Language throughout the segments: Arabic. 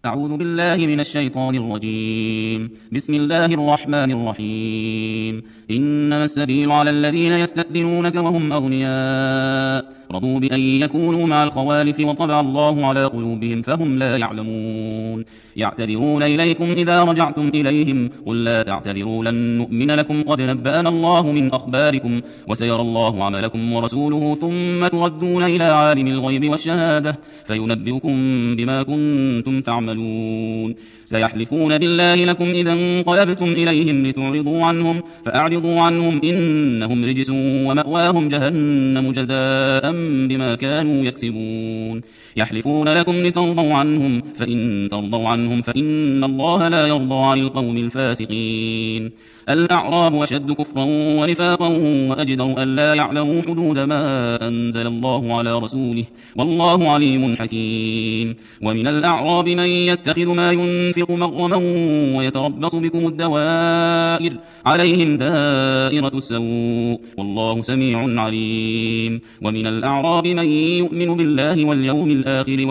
أعوذ بالله من الشيطان الرجيم. بسم الله الرحمن الرحيم. إنما السبيل على الذين يستأذنونك وهم أغنياء رضوا بأن يكونوا مع الخوالف وطبع الله على قلوبهم فهم لا يعلمون. يعتذرون إليكم إذا رجعتم إليهم قل لا تعتذروا لن نؤمن لكم قد نبأنا الله من أخباركم وسيرى الله عملكم ورسوله ثم تردون إلى عالم الغيب والشهادة فينبئكم بما كنتم تعملون. سيحلفون بالله لكم إذا انقلبتم إليهم لتعرضوا عنهم فأعرضوا عنهم إنهم رجس ومأواهم جهنم جزاء بما كانوا يكسبون. يحلفون لكم لترضوا عنهم فإن ترضوا عنهم فإن الله لا يرضى عن القوم الفاسقين. الأعراب أشد كفرا ونفاقا وأجدر أن لا يعلموا حدود ما أنزل الله على رسوله والله عليم حكيم. ومن الأعراب من يتخذ ما ينفق مغرما ويتربص بكم الدوائر عليهم دائرة السوء والله سميع عليم. ومن الأعراب من يؤمن بالله واليوم الآخر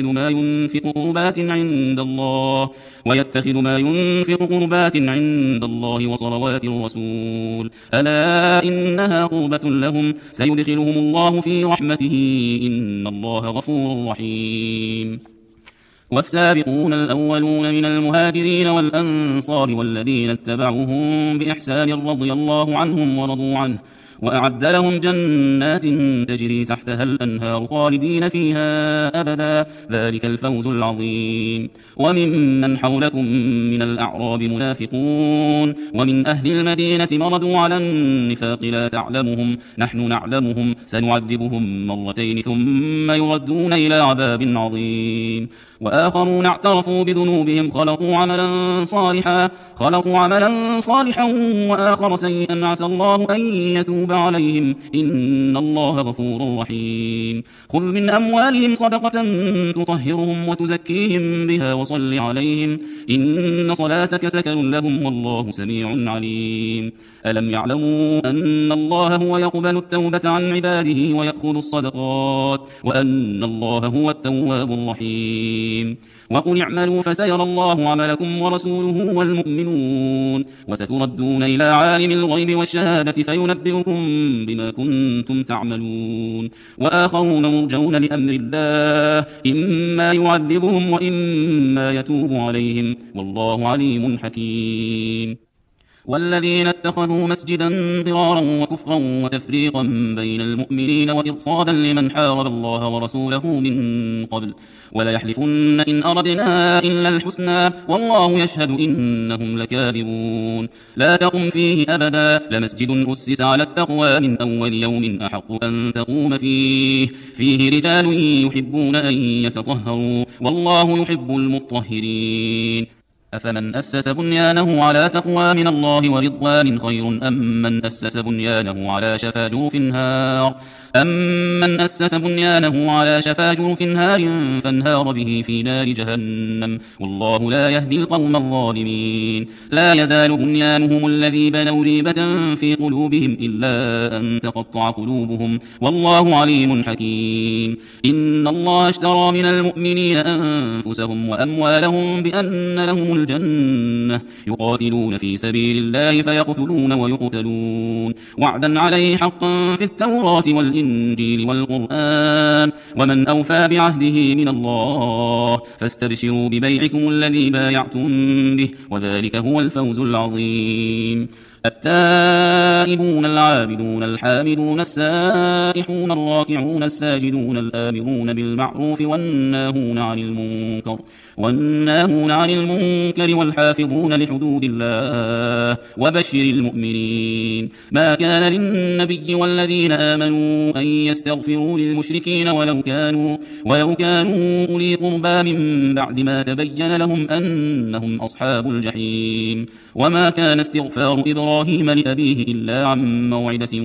ويتخذ ما ينفق قربات عند الله وصلوات الرسول ألا إنها قربة لهم سيدخلهم الله في رحمته إن الله غفور رحيم. والسابقون الأولون من المهاجرين والأنصار والذين اتبعوهم بإحسان رضي الله عنهم ورضوا عنه وأعد لهم جنات تجري تحتها الأنهار خالدين فيها أبدا ذلك الفوز العظيم. وممن حولكم من الأعراب منافقون ومن أهل المدينة مردوا على النفاق لا تعلمهم نحن نعلمهم سنعذبهم مرتين ثم يردون إلى عذاب عظيم. وآخرون اعترفوا بذنوبهم خلطوا عملا صالحا وآخر سيئا عسى الله أن يتوب عليهم إن الله غفور رحيم. خذ من أموالهم صدقة تطهرهم وتزكيهم بها وصل عليهم إن صلاتك سكن لهم والله سميع عليم. ألم يعلموا أن الله هو يقبل التوبة عن عباده ويأخذ الصدقات وأن الله هو التواب الرحيم. وقل اعملوا فسيرى الله عملكم ورسوله والمؤمنون وستردون إلى عالم الغيب والشهادة فينبئكم بما كنتم تعملون. وآخرون مرجون لأمر الله إما يعذبهم وإما يتوب عليهم والله عليم حكيم. والذين اتخذوا مسجدا ضرارا وكفرا وتفريقا بين المؤمنين وإرصادا لمن حارب الله ورسوله من قبل وليحلفن إن أردنا إلا الحسنى والله يشهد إنهم لكاذبون. لا تقم فيه أبدا لمسجد أسس على التقوى من أول يوم أحق أن تقوم فيه رجال يحبون أن يتطهروا والله يحب المطهرين. أفمن أسس بنيانه على تقوى من الله ورضوان خير أم من أسس بنيانه على شفا جرف نار فانهار به في نار جهنم والله لا يهدي القوم الظالمين. لا يزال بنيانهم الذي بنوا ريبة في قلوبهم إلا أن تقطع قلوبهم والله عليم حكيم. إن الله اشترى من المؤمنين أنفسهم وأموالهم بأن لهم الجنة يقاتلون في سبيل الله فيقتلون ويقتلون وعدا عليه حقا في التوراة والإنجيل والقرآن ومن أوفى بعهده من الله فاستبشروا ببيعكم الذي بايعتم به وذلك هو الفوز العظيم. التائبون العابدون الحامدون السائحون الراكعون الساجدون الآمرون بالمعروف والناهون عن المنكر والحافظون لحدود الله وبشر المؤمنين. ما كان للنبي والذين آمنوا أن يستغفروا للمشركين ولو كانوا أولي قربى من بعد ما تبين لهم أنهم أصحاب الجحيم. وما كان استغفار إبراهيم لأبيه إلا عن موعدة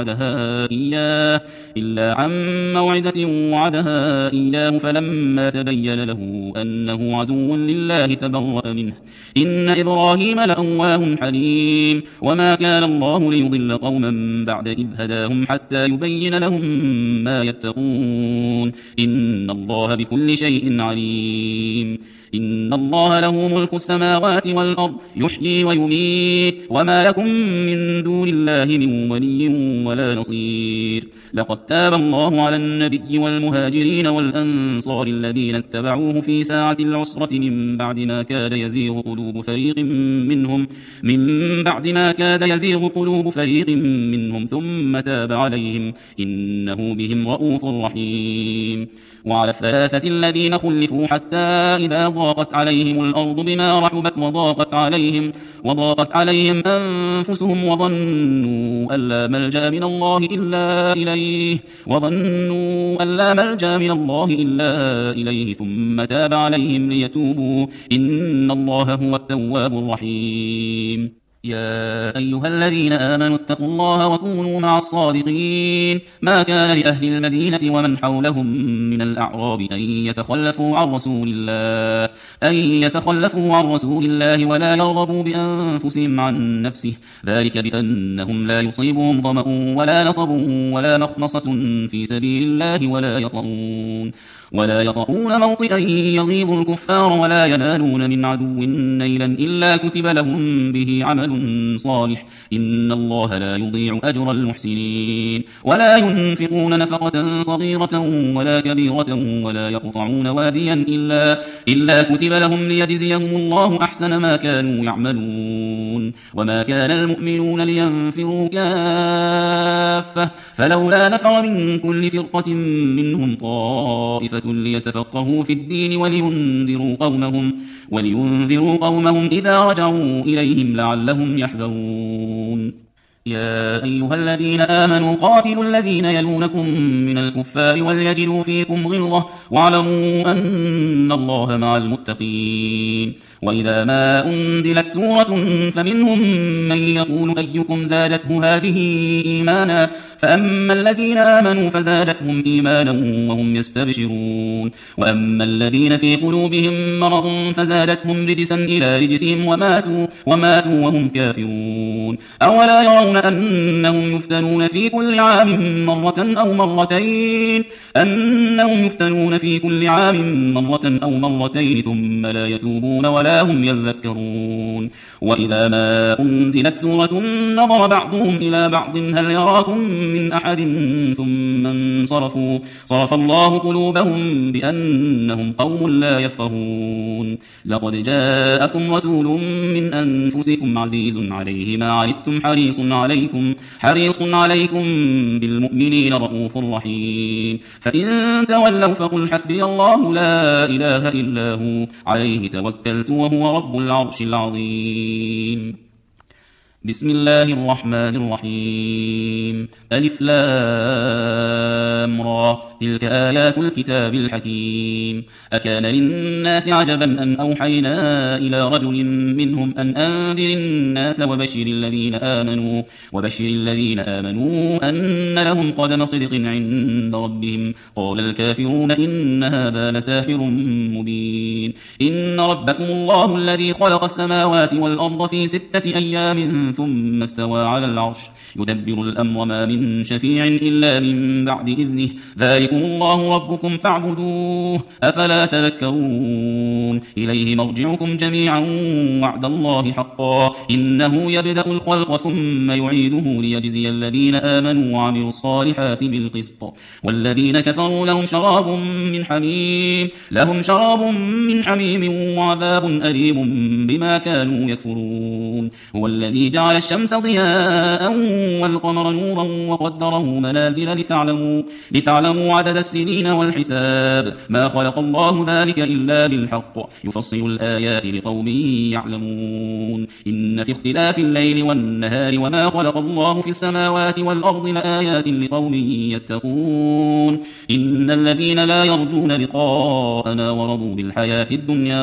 وعدها إياه فلما تبين له أنه عدو لله تبرأ منه إن إبراهيم لأواه حليم. وما كان الله ليضل قوما بعد إذ هداهم حتى يبين لهم ما يتقون إن الله بكل شيء عليم. إن الله له ملك السماوات والأرض يحيي ويميت وما لكم من دون الله من ولي ولا نصير. لقد تاب الله على النبي والمهاجرين والأنصار الذين اتبعوه في ساعة العسرة من بعد ما كاد يزيغ قلوب فريق منهم ثم تاب عليهم إنه بهم رؤوف رحيم. وعلى الثلاثة الذين خلفوا حتى إذا ضاقت عليهم الأرض بما رحبت وضاقت عليهم أنفسهم وظنوا أن لا ملجأ من الله إلا إليه ثم تاب عليهم ليتوبوا إن الله هو التواب الرحيم. يا أيها الذين آمنوا اتقوا الله وكونوا مع الصادقين. ما كان لأهل المدينة ومن حولهم من الأعراب أن يتخلفوا عن رسول الله ولا يرغبوا بأنفسهم عن نفسه، ذلك بأنهم لا يصيبهم ظمأ ولا نصب ولا مخمصة في سبيل الله ولا يطؤون موطئا يغيظ الكفار ولا ينالون من عدو نيلا إلا كتب لهم به عمل صالح إن الله لا يضيع أجر المحسنين. ولا ينفقون نفقة صغيرة ولا كبيرة ولا يقطعون واديا إلا كتب لهم ليجزيهم الله أحسن ما كانوا يعملون. وما كان المؤمنون لينفروا كافة فلولا نفر من كل فرقة منهم طائفة ليتفقهوا في الدين ولينذروا قومهم إذا رجعوا إليهم لعلهم يحذرون. يا أيها الذين آمنوا قاتلوا الذين يلونكم من الكفار وليجدوا فيكم غلظة واعلموا أن الله مع المتقين. وإذا ما أنزلت سورة فمنهم من يقول أيكم زادته هذه إيمانا فأما الذين آمنوا فزادتهم إيمانا وهم يستبشرون وأما الذين في قلوبهم مرض فزادتهم رجسا إلى رجسهم وماتوا وهم كافرون. أولا يرون أنهم يفتنون في كل عام مرة أو مرتين ثم لا يتوبون ولا هم يذكرون. وإذا ما أنزلت سورة نظر بعضهم إلى بعض هل يراكم من أحد ثم انصرفوا صرف الله قلوبهم بأنهم قوم لا يفقهون. لقد جاءكم رسول من أنفسكم عزيز عليه ما عنتم حريص عليكم بالمؤمنين رؤوف رحيم. فإن تولوا فقل حسبي الله لا إله إلا هو عليه توكلت وهو رب العرش العظيم. بسم الله الرحمن الرحيم. ألف لام را تلك آيات الكتاب الحكيم. أكان للناس عجبا أن أوحينا إلى رجل منهم أن أنذر الناس وبشر الذين آمنوا أن لهم قدم صدق عند ربهم. قال الكافرون إن هذا لساحر مبين. إن ربكم الله الذي خلق السماوات والأرض في 6 أيام ثم استوى على العرش يدبر الأمر ما من شفيع إلا من بعد إذنه ذلكم الله ربكم فاعبدوه أفلا تذكرون. إليه مرجعكم جميعا وعد الله حقا إنه يبدأ الخلق ثم يعيده ليجزي الذين آمنوا وعملوا الصالحات بالقسط والذين كفروا لهم شراب من حميم وعذاب أليم بما كانوا يكفرون. هو الذي جعل الشمس ضياء والقمر نورا وقدره منازل لتعلموا عدد السنين والحساب ما خلق الله ذلك إلا بالحق يفصل الآيات لقوم يعلمون. إن في اختلاف الليل والنهار وما خلق الله في السماوات والأرض لآيات لقوم يتقون. إن الذين لا يرجون لقاءنا ورضوا بالحياة الدنيا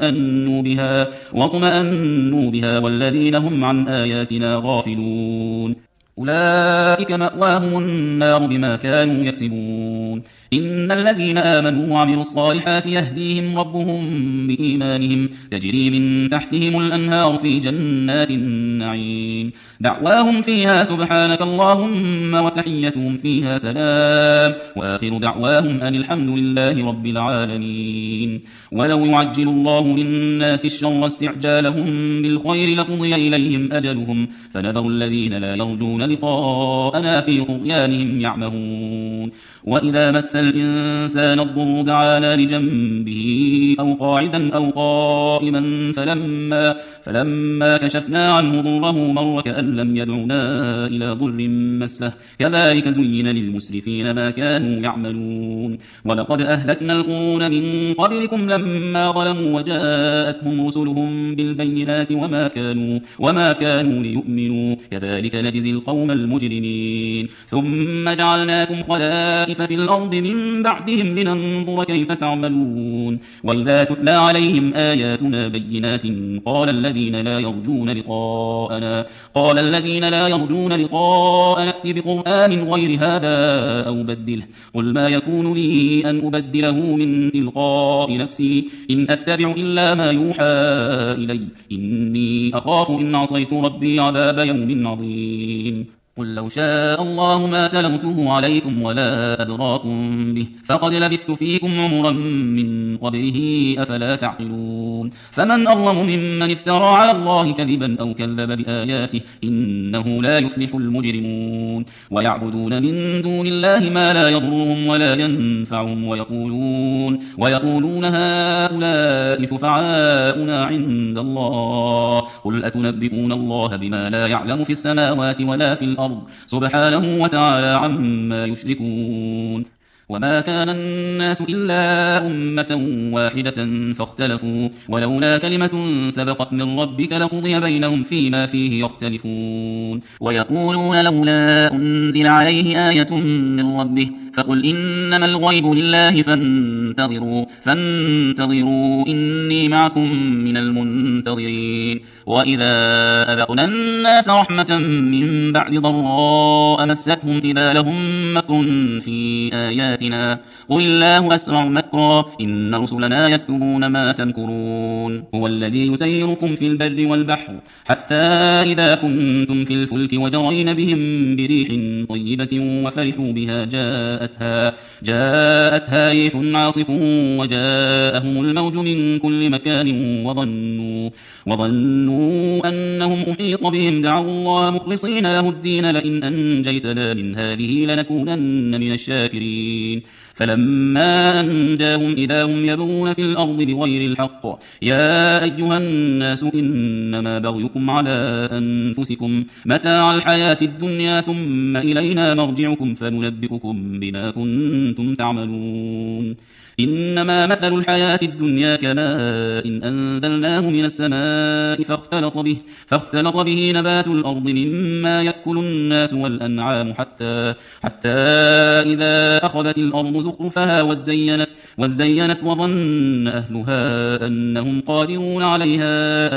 واطمأنوا بها والذين هم عن آياتنا غافلون أولئك مأواهم النار بما كانوا يكسبون. إن الذين آمنوا وعملوا الصالحات يهديهم ربهم بإيمانهم تجري من تحتهم الأنهار في جنات النعيم دعواهم فيها سبحانك اللهم وتحيتهم فيها سلام وآخر دعواهم أن الحمد لله رب العالمين ولو يعجل الله للناس الشر استعجالهم بالخير لقضي إليهم أجلهم فنذر الذين لا يرجون لقاءنا في طغيانهم يعمهون وإذا مس الإنسان الضر دعانا لجنبه أو قاعدا أو قائما فلما كشفنا عنه ضره مر كأن لم يدعنا إلى ضر مسه كذلك زين للمسرفين ما كانوا يعملون ولقد أهلكنا القرون من قبلكم لما ظلموا وجاءتهم رسلهم بالبينات وما كانوا ليؤمنوا كذلك نجزي القوم المجرمين ثم جعلناكم خلائف في الأرض من بعدهم لننظر كيف تعملون وإذا تتلى عليهم آياتنا بينات قال الذين لا يرجون لقاءنا ائت بقرآن غير هذا أو بدله قل ما يكون لي أن أبدله من تلقاء نفسي إن أتبع إلا ما يوحى إلي إني أخاف إن عصيت ربي عذاب يوم عظيم قل لو شاء الله ما تلوته عليكم ولا أدراكم به فقد لبثت فيكم عمرا من قبله أفلا تعقلون فمن أظلم ممن افترى على الله كذبا أو كذب بآياته إنه لا يفلح المجرمون ويعبدون من دون الله ما لا يضرهم ولا ينفعهم ويقولون هؤلاء شفعاؤنا عند الله قل أتنبئون الله بما لا يعلم في السماوات ولا في الأرض سبحانه وتعالى عما يشركون وما كان الناس إلا أمة واحدة فاختلفوا ولولا كلمة سبقت من ربك لقضي بينهم فيما فيه يختلفون ويقولون لولا أنزل عليه آية من ربه فقل إنما الغيب لله فانتظروا إني معكم من المنتظرين وإذا أذقنا الناس رحمة من بعد ضراء مستهم إذا لهم مكر في آياتنا قل الله أسرع مكرا إن رسلنا يكتبون ما تمكرون هو الذي يسيركم في البر والبحر حتى إذا كنتم في الفلك وجرين بهم بريح طيبة وفرحوا بها جاءتها ريح عاصف وجاءهم الموج من كل مكان وظنوا أنهم أحيط بهم دعوا الله مخلصين له الدين لئن أنجيتنا من هذه لنكونن من الشاكرين فلما أنجاهم إذا هم يبغون في الأرض بغير الحق يا أيها الناس إنما بغيكم على أنفسكم متاع الحياة الدنيا ثم إلينا مرجعكم فننبئكم بما كنتم تعملون إنما مثل الحياة الدنيا كماء إن أنزلناه من السماء فاختلط به نبات الأرض مما يأكل الناس والأنعام حتى إذا أخذت الأرض زخرفها وزينت وظن أهلها أنهم قادرون عليها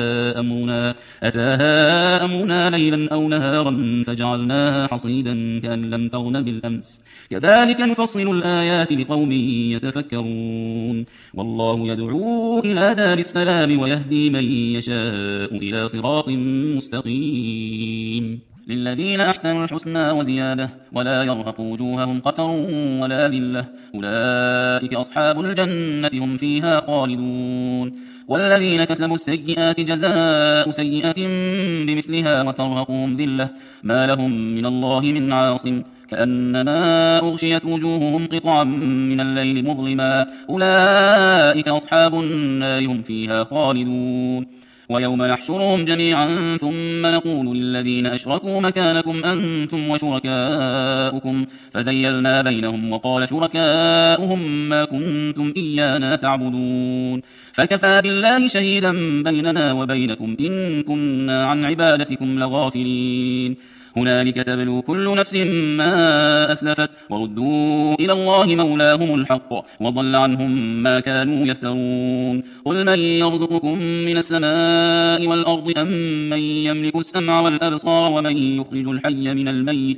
أتاها أمرنا ليلا أو نهارا فجعلناها حصيدا كأن لم تغن بالأمس كذلك نفصل الآيات لقوم يتفكرون والله يدعو إلى دار السلام ويهدي من يشاء إلى صراط مستقيم للذين أحسنوا الحسنى وزيادة ولا يرهق وجوههم قتر ولا ذلة أولئك أصحاب الجنة هم فيها خالدون والذين كسبوا السيئات جزاء سيئة بمثلها وترهقهم ذلة ما لهم من الله من عاصم كأنما أغشيت وجوههم قطعا من الليل مظلما أولئك أصحاب النار هم فيها خالدون ويوم نحشرهم جميعا ثم نقول للذين أشركوا مكانكم أنتم وشركاؤكم فزيلنا بينهم وقال شركاؤهم ما كنتم إيانا تعبدون فكفى بالله شهيدا بيننا وبينكم إن كنا عن عبادتكم لغافلين هنالك تبلو كل نفس ما أسلفت وردوا إلى الله مولاهم الحق وضل عنهم ما كانوا يفترون قل من يرزقكم من السماء والأرض أم من يملك السمع والأبصار ومن يخرج الحي من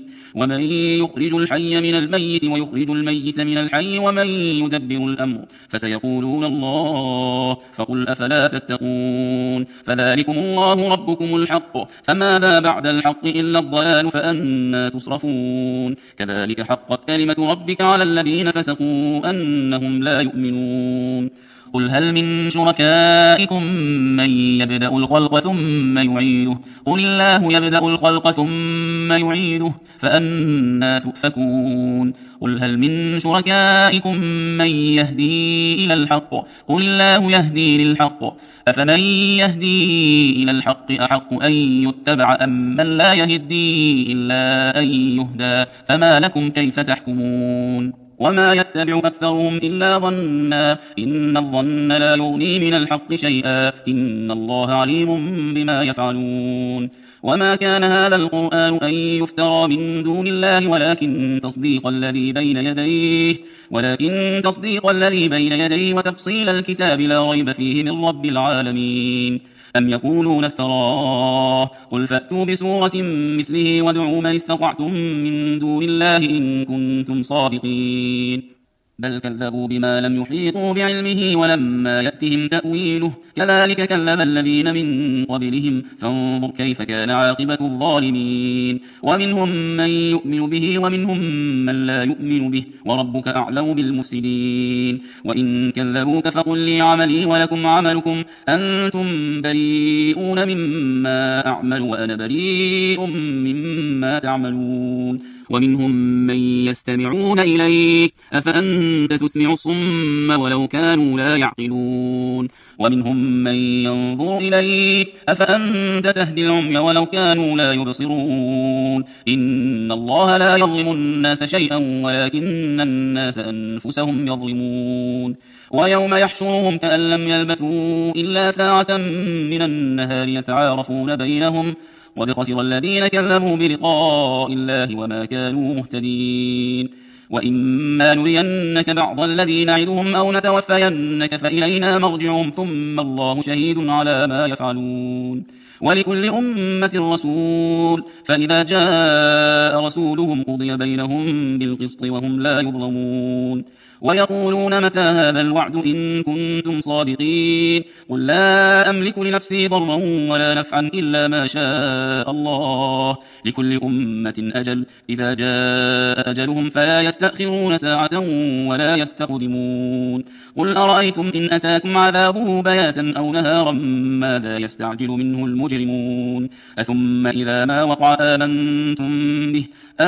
الميت ويخرج الميت من الحي ومن يدبر الأمر فسيقولون الله فقل أفلا تتقون فذلكم الله ربكم الحق فماذا بعد الحق إلا الضلال فأنى تصرفون كذلك حقت كلمة ربك على الذين فسقوا أنهم لا يؤمنون قل هل من شركائكم من يبدأ الخلق ثم يعيده قل الله يبدأ الخلق ثم يعيده فأنى تؤفكون قل هل من شركائكم من يهدي إلى الحق قل الله يهدي للحق أفمن يهدي إلى الحق أحق أن يتبع أم من لا يهدي إلا أن يهدى فما لكم كيف تحكمون وما يتبع أكثرهم إلا ظنا إن الظن لا يغني من الحق شيئا إن الله عليم بما يفعلون وما كان هذا القرآن أن يفترى من دون الله ولكن تصديق الذي بين يديه وتفصيل الكتاب لا ريب فيه من رب العالمين أم يقولون افتراه قل فأتوا بسورة مثله وادعوا من استطعتم من دون الله إن كنتم صادقين بل كذبوا بما لم يحيطوا بعلمه ولما يأتهم تأويله كذلك كذب الذين من قبلهم فانظر كيف كان عاقبة الظالمين ومنهم من يؤمن به ومنهم من لا يؤمن به وربك أعلم بالمفسدين وإن كذبوك فقل لي عملي ولكم عملكم أنتم بريئون مما أعمل وأنا بريء مما تعملون ومنهم من يستمعون إليك أفأنت تسمع الصم ولو كانوا لا يعقلون ومنهم من ينظر إليك أفأنت تهدي العمي ولو كانوا لا يبصرون إن الله لا يظلم الناس شيئا ولكن الناس أنفسهم يظلمون ويوم يحشرهم كأن لم يلبثوا إلا ساعة من النهار يتعارفون بينهم قد خسر الذين كذبوا بلقاء الله وما كانوا مهتدين وإما نرينك بعض الذي نعدهم أو نتوفينك فإلينا مرجعهم ثم الله شهيد على ما يفعلون ولكل أمة رسول فإذا جاء رسولهم قضي بينهم بالقسط وهم لا يظلمون ويقولون متى هذا الوعد إن كنتم صادقين قل لا أملك لنفسي ضرا ولا نفعا إلا ما شاء الله لكل أمة أجل إذا جاء أجلهم فلا يستأخرون ساعة ولا يستقدمون قل أرأيتم إن أتاكم عذابه بياتا أو نهارا ماذا يستعجل منه المجرمون أثم إذا ما وقع آمنتم به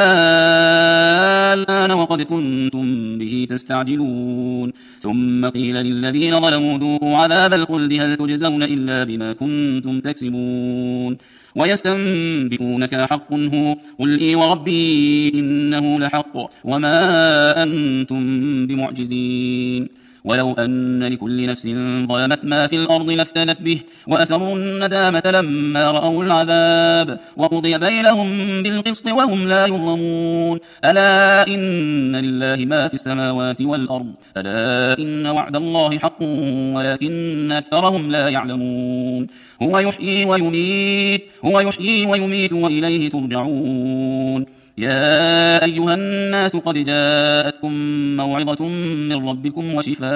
الآن وقد كنتم به تستعجلون ثم قيل للذين ظلموا ذوقوا عذاب الخلد هل تجزون إلا بما كنتم تكسبون ويستنبئونك حق هو قل إي وربي إنه لحق وما أنتم بمعجزين ولو أن لكل نفس ظلمت ما في الأرض لافتدت به وأسروا الندامة لما رأوا العذاب وقضي بينهم بالقسط وهم لا يظلمون ألا إن لله ما في السماوات والأرض ألا إن وعد الله حق ولكن أكثرهم لا يعلمون هو يحيي ويميت وإليه ترجعون يا أيها الناس قد جاءتكم موعظة من ربكم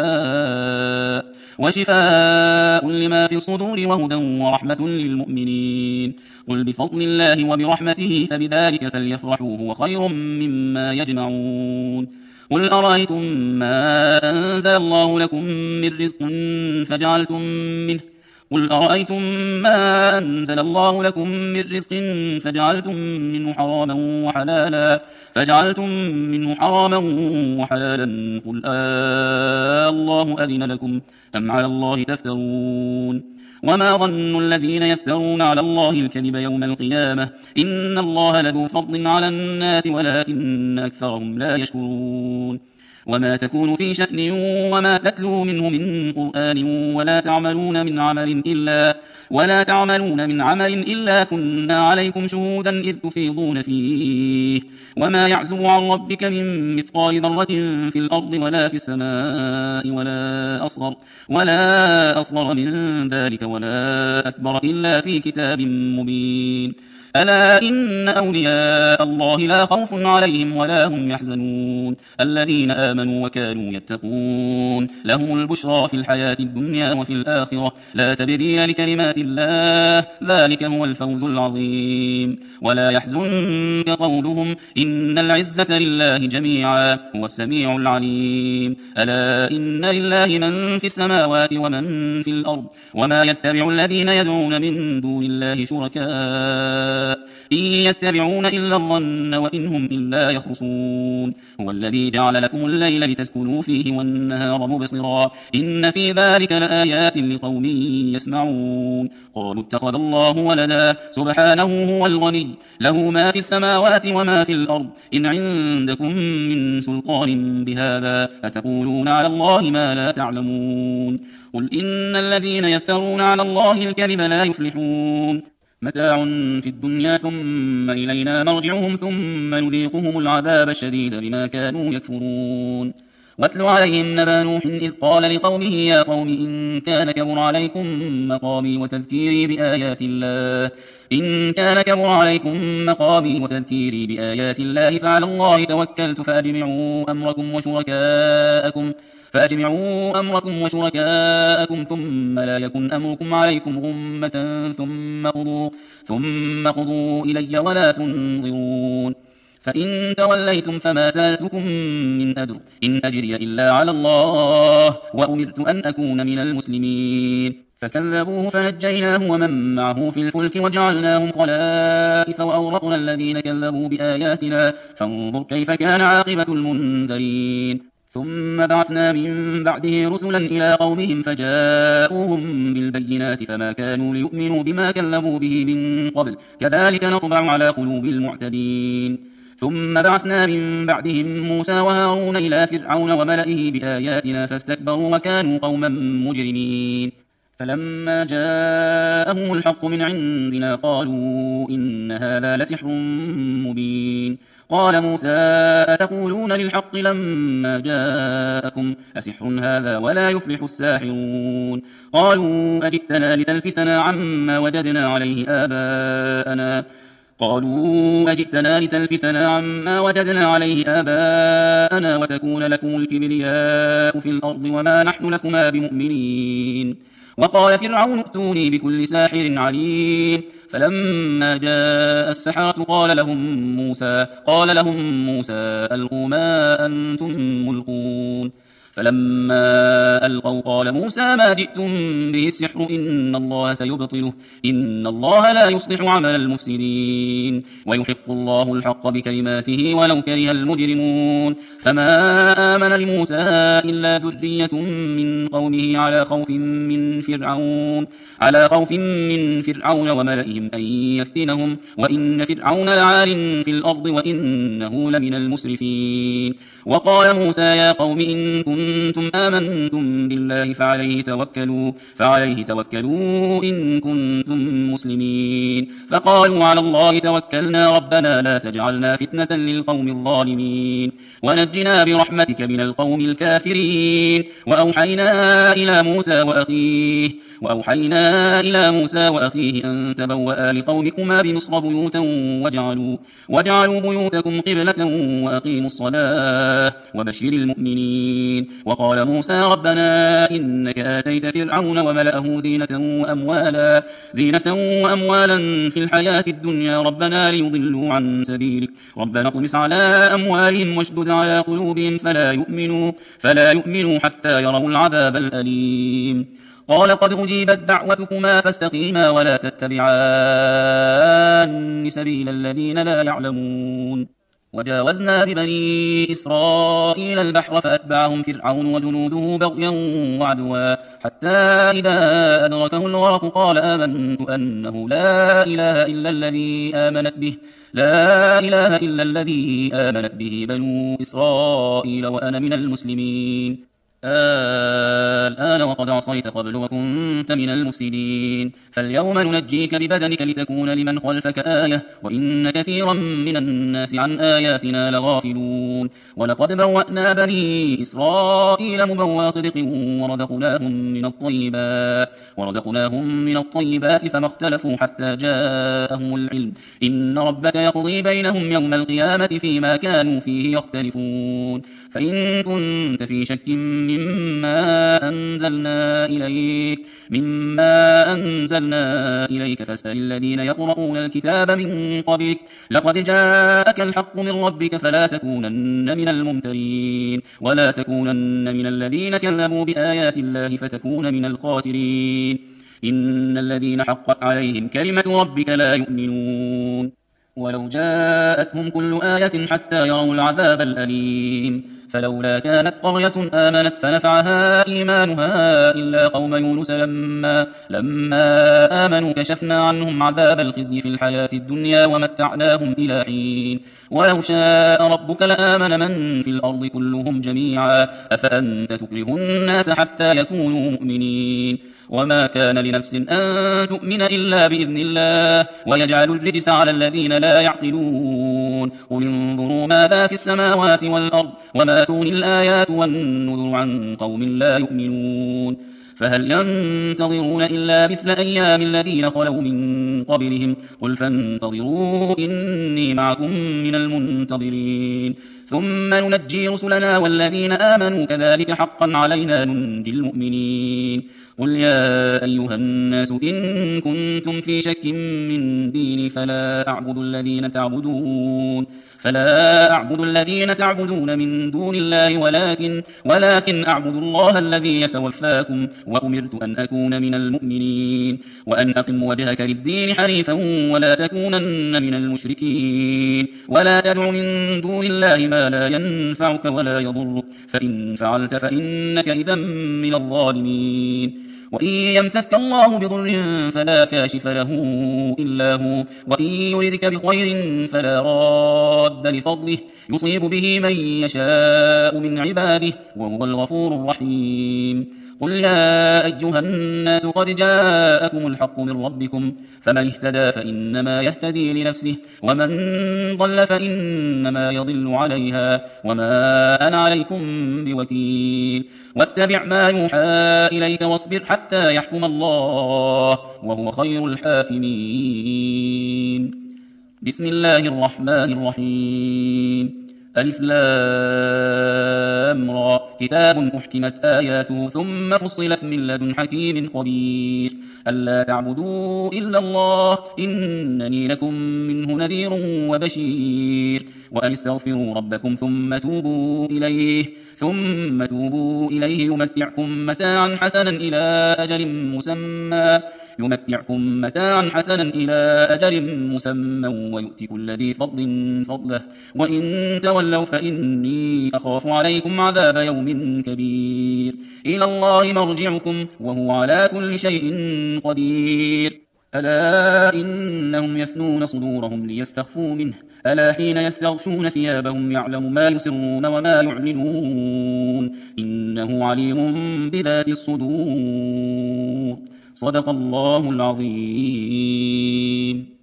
وشفاء لما في الصدور وهدى ورحمة للمؤمنين قل بفضل الله وبرحمته فبذلك فليفرحوا هو خير مما يجمعون قل أرأيتم ما أنزل الله لكم من رزق فجعلتم منه حراما وحلالا قل الله أذن لكم أم على الله تفترون وما ظن الذين يفترون على الله الكذب يوم القيامة إن الله لذو فضل على الناس ولكن أكثرهم لا يشكرون وما تكون في شأن وما تتلو منه من قرآن ولا تعملون من عمل إلا كنا عليكم شهودا إذ تفيضون فيه وما يعزب عن ربك من مثقال ذرة في الأرض ولا في السماء ولا أصغر من ذلك ولا أكبر إلا في كتاب مبين ألا إن أولياء الله لا خوف عليهم ولا هم يحزنون الذين آمنوا وكانوا يتقون لهم البشرى في الحياة الدنيا وفي الآخرة لا تبديل لكلمات الله ذلك هو الفوز العظيم ولا يحزنك قولهم إن العزة لله جميعا هو السميع العليم ألا إن لله من في السماوات ومن في الأرض وما يتبع الذين يدعون من دون الله شركاء إن يتبعون إلا الظن وإن هم إلا يخرصون هو الذي جعل لكم الليل لتسكنوا فيه والنهار مبصرا إن في ذلك لآيات لقوم يسمعون قالوا اتخذ الله ولدا سبحانه هو الغني له ما في السماوات وما في الأرض إن عندكم من سلطان بهذا أتقولون على الله ما لا تعلمون قل إن الذين يفترون على الله الكذب لا يفلحون متاع في الدنيا ثم إلينا مرجعهم ثم نذيقهم العذاب الشديد بما كانوا يكفرون واتل عليهم نبأ نوح إذ قال لقومه يا قوم إن كان كبر عليكم مقامي وتذكيري بآيات الله فعلى الله توكلت فأجمعوا أمركم وشركاءكم ثم لا يكن أمركم عليكم غمة ثم قضوا إلي ولا تنظرون فإن توليتم فما سألتكم من أجر إن أجري إلا على الله وأمرت أن أكون من المسلمين فكذبوه فنجيناه ومن معه في الفلك وجعلناهم خلائف وأورقنا الذين كذبوا بآياتنا فانظر كيف كان عاقبة المنذرين ثم بعثنا من بعده رسلا إلى قومهم فجاءوهم بالبينات فما كانوا ليؤمنوا بما كذبوا به من قبل كذلك نطبع على قلوب المعتدين ثم بعثنا من بعدهم موسى وهارون إلى فرعون وملئه بآياتنا فاستكبروا وكانوا قوما مجرمين فلما جاءهم الحق من عندنا قالوا إن هذا لسحر مبين قال موسى أتقولون للحق لما جاءكم أسحر هذا ولا يفلح الساحرون قالوا أجئتنا لتلفتنا عما وجدنا عليه آباءنا وتكون لكم الكبرياء في الأرض وما نحن لكما بمؤمنين وقال فرعون ائتوني بكل ساحر عليم فلما جاء السحرة قال لهم موسى ألقوا ما أنتم ملقون فلما ألقوا قال موسى ما جئتم به السحر إن الله سيبطله إن الله لا يصلح عمل المفسدين ويحق الله الحق بكلماته ولو كره المجرمون فما آمن لموسى إلا ذرية من قومه على خوف من فرعون وملئهم أن يفتنهم وإن فرعون لعال في الأرض وإنه لمن المسرفين وقال موسى يا قوم إن كنتم آمنتم بالله فعليه توكلوا إن كنتم مسلمين فقالوا على الله توكلنا ربنا لا تجعلنا فتنة للقوم الظالمين ونجنا برحمتك من القوم الكافرين وأوحينا إلى موسى وأخيه أن تبوأ لقومكما بمصر بيوتا واجعلوا بيوتكم قبلة وأقيموا الصلاة وبشر المؤمنين وقال موسى ربنا إنك آتيت فرعون وملأه زينة وأموالا في الحياة الدنيا ربنا ليضلوا عن سبيلك ربنا اطمس على أموالهم واشدد على قلوبهم فلا يؤمنوا حتى يروا العذاب الأليم قال قد أجيبت دعوتكما فاستقيما ولا تتبعان سبيل الذين لا يعلمون وجاوزنا ببني إسرائيل البحر فأتبعهم فرعون وجنوده بغيا وعدوا حتى إذا أدركه الغرق قال آمنت أنه لا إله إلا الذي بنو إسرائيل وأنا من المسلمين. الآن وقد عصيت قبل وكنت من المفسدين. فاليوم ننجيك ببدنك لتكون لمن خلفك آية وإن كثيرا من الناس عن آياتنا لغافلون. ولقد بوأنا بني إسرائيل مبوى صدق ورزقناهم من الطيبات فما اختلفوا حتى جاءهم العلم إن ربك يقضي بينهم يوم القيامة فيما كانوا فيه يختلفون. فإن كنت في شك مما أنزلنا إليك فاسأل الذين يقرؤون الكتاب من قبلك لقد جاءك الحق من ربك فلا تكونن من الممترين ولا تكونن من الذين كذبوا بآيات الله فتكون من الخاسرين. إن الذين حقت عليهم كلمة ربك لا يؤمنون ولو جاءتهم كل آية حتى يروا العذاب الأليم. فلولا كانت قرية آمنت فنفعها إيمانها إلا قوم يونس لما آمنوا كشفنا عنهم عذاب الخزي في الحياة الدنيا ومتعناهم إلى حين. ولو شاء ربك لآمن من في الأرض كلهم جميعا أفأنت تكره الناس حتى يكونوا مؤمنين. وما كان لنفس أن تؤمن إلا بإذن الله ويجعل الرجس على الذين لا يعقلون. قل انظروا ماذا في السماوات والأرض وما تغني الآيات والنذر عن قوم لا يؤمنون. فهل ينتظرون إلا مثل أيام الذين خلوا من قبلهم قل فانتظروا إني معكم من المنتظرين. ثم ننجي رسلنا والذين آمنوا كذلك حقا علينا ننجي المؤمنين. قل يا أيها الناس إن كنتم في شك من ديني فلا أعبد الذين تعبدون من دون الله ولكن أعبد الله الذي يتوفاكم وأمرت أن أكون من المؤمنين. وأن أقم وجهك للدين حنيفا ولا تكونن من المشركين ولا تدع من دون الله ما لا ينفعك ولا يضرك فإن فعلت فإنك إذا من الظالمين. وإن يمسسك الله بضر فلا كاشف له إلا هو وإن يردك بخير فلا راد لفضله يصيب به من يشاء من عباده وهو الغفور الرحيم. قل يا أيها الناس قد جاءكم الحق من ربكم فمن اهتدى فإنما يهتدي لنفسه ومن ضل فإنما يضل عليها وما أنا عليكم بوكيل. واتبع ما يوحى إليك واصبر حتى يحكم الله وهو خير الحاكمين. بسم الله الرحمن الرحيم. ألف لام را كتاب أحكمت آياته ثم فصلت من لدن حكيم خبير. ألا تعبدوا إلا الله إنني لكم منه نذير وبشير. وأن استغفروا ربكم ثم توبوا إليه يمتعكم متاعا حسنا إلى أجل مسمى ويؤتي كل ذي فضل فضله وإن تولوا فإني أخاف عليكم عذاب يوم كبير. إلى الله مرجعكم وهو على كل شيء قدير. ألا إنهم يثنون صدورهم ليستخفوا منه ألا حين يستغشون ثيابهم يعلم ما يسرون وما يعلنون إنه عليم بذات الصدور. صدق الله العظيم.